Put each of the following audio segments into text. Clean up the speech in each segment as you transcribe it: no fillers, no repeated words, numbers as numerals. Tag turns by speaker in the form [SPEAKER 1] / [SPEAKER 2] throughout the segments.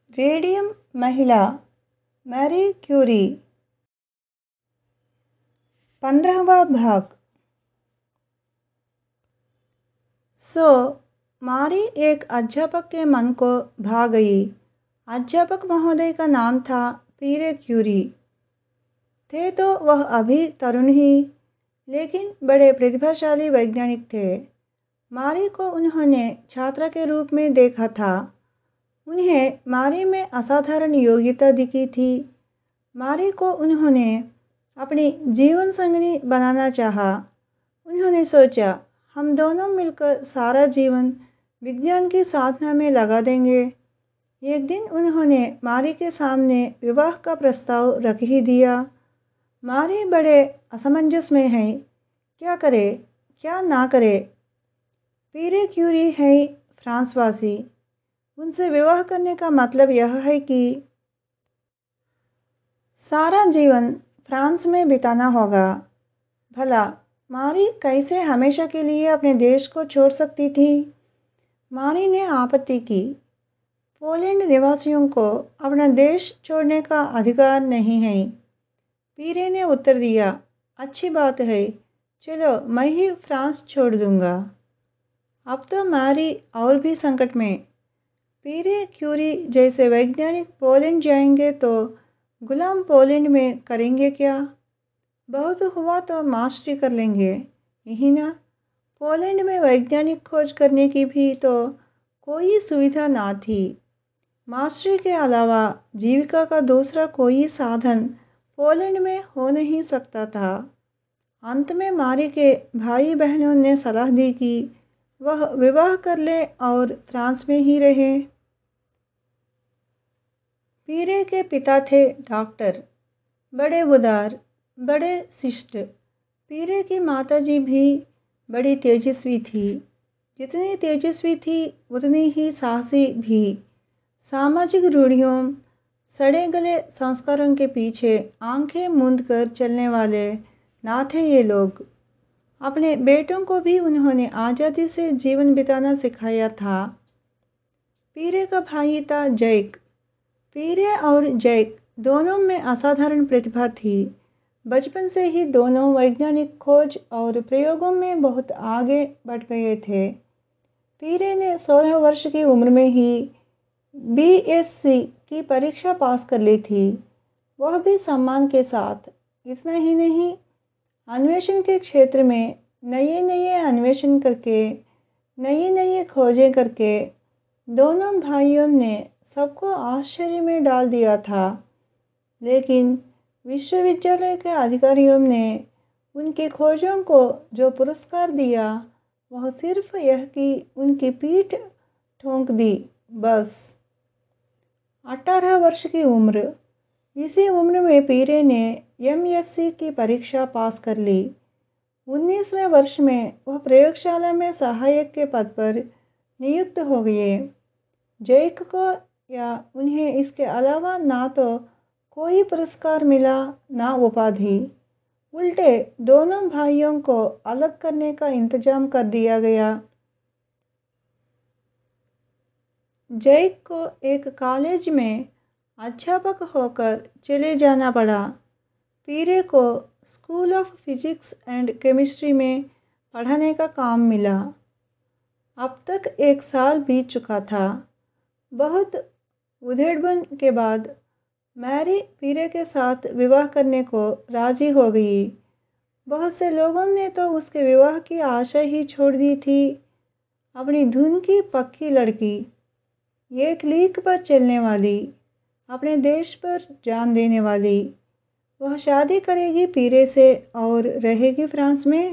[SPEAKER 1] Radium महिला Marie Curie. 15वां भाग। मारी एक अध्यापक के मन को भा गई। अध्यापक महोदय का नाम था पीरे क्यूरी। थे तो वह अभी तरुण ही, लेकिन बड़े प्रतिभाशाली वैज्ञानिक थे। मारी को उन्होंने छात्रा के रूप में देखा था। उन्हें मारी में असाधारण योग्यता दिखी थी। मारी को उन्होंने अपनी जीवन संगिनी बनाना चाहा। उन्होंने सोचा, हम दोनों मिलकर सारा जीवन विज्ञान की साधना में लगा देंगे। एक दिन उन्होंने मारी के सामने विवाह का प्रस्ताव रख ही दिया। मारी बड़े असमंजस में है, क्या करे क्या ना करे। पीरे क्यूरी है फ्रांसवासी। उनसे विवाह करने का मतलब यह है कि सारा जीवन फ्रांस में बिताना होगा। भला मारी कैसे हमेशा के लिए अपने देश को छोड़ सकती थी? मारी ने आपत्ति की। पोलैंड निवासियों को अपना देश छोड़ने का अधिकार नहीं है। पीरे ने उत्तर दिया, अच्छी बात है, चलो मैं ही फ्रांस छोड़ दूंगा। अब तो मारी और भी संकट में। पीरे क्यूरी जैसे वैज्ञानिक पोलैंड जाएंगे तो गुलाम पोलैंड में करेंगे क्या? बहुत हुआ तो मास्टरी कर लेंगे, यही ना। पोलैंड में वैज्ञानिक खोज करने की भी तो कोई सुविधा ना थी। मास्टरी के अलावा जीविका का दूसरा कोई साधन पोलैंड में हो नहीं सकता था। अंत में मारी के भाई बहनों ने सलाह दी कि वह विवाह कर ले और फ्रांस में ही रहे। पीरे के पिता थे डॉक्टर, बड़े उदार, बड़े शिष्ट। पीरे की माताजी भी बड़ी तेजस्वी थी। जितनी तेजस्वी थी उतनी ही साहसी भी। सामाजिक रूढ़ियों, सड़े गले संस्कारों के पीछे आंखें मूंद कर चलने वाले ना थे ये लोग। अपने बेटों को भी उन्होंने आज़ादी से जीवन बिताना सिखाया था। पीरे का भाई था जैक। पीरे और जैक दोनों में असाधारण प्रतिभा थी। बचपन से ही दोनों वैज्ञानिक खोज और प्रयोगों में बहुत आगे बढ़ गए थे। पीरे ने 16 वर्ष की उम्र में ही बीएससी की परीक्षा पास कर ली थी, वह भी सम्मान के साथ। इतना ही नहीं, अन्वेषण के क्षेत्र में नए नए अन्वेषण करके, नई नई खोजें करके दोनों भाइयों ने सबको आश्चर्य में डाल दिया था। लेकिन विश्वविद्यालय के अधिकारियों ने उनकी खोजों को जो पुरस्कार दिया, वह सिर्फ यह कि उनकी पीठ ठोंक दी, बस। 18 वर्ष की उम्र। इसी उम्र में पीरे ने एमएससी की परीक्षा पास कर ली। 19वें वर्ष में वह प्रयोगशाला में सहायक के पद पर नियुक्त हो गए। जैक को या उन्हें इसके अलावा ना तो कोई पुरस्कार मिला ना उपाधि। उल्टे दोनों भाइयों को अलग करने का इंतजाम कर दिया गया। जैक को एक कॉलेज में अध्यापक होकर चले जाना पड़ा। पीरे को school of physics and chemistry में पढ़ाने का काम मिला। अब तक 1 साल बीत चुका था। बहुत उधेड़बुन के बाद मैरी पीरे के साथ विवाह करने को राजी हो गई। बहुत से लोगों ने तो उसके विवाह की आशा ही छोड़ दी थी। अपनी धुन की पक्की लड़की, एक लीक पर चलने वाली, अपने देश पर जान देने वाली, वह शादी करेगी पीरे से और रहेगी फ्रांस में।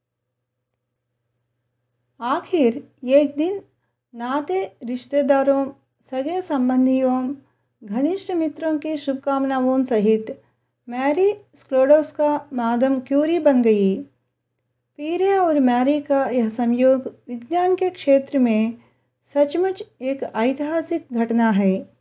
[SPEAKER 1] आखिर एक दिन नाते रिश्तेदारों, सगे संबंधियों, घनिष्ठ मित्रों की शुभकामनाओं सहित मैरी स्क्लोडोस्का मादम क्यूरी बन गई। पीरे और मैरी का यह संयोग विज्ञान के क्षेत्र में सचमुच एक ऐतिहासिक घटना है।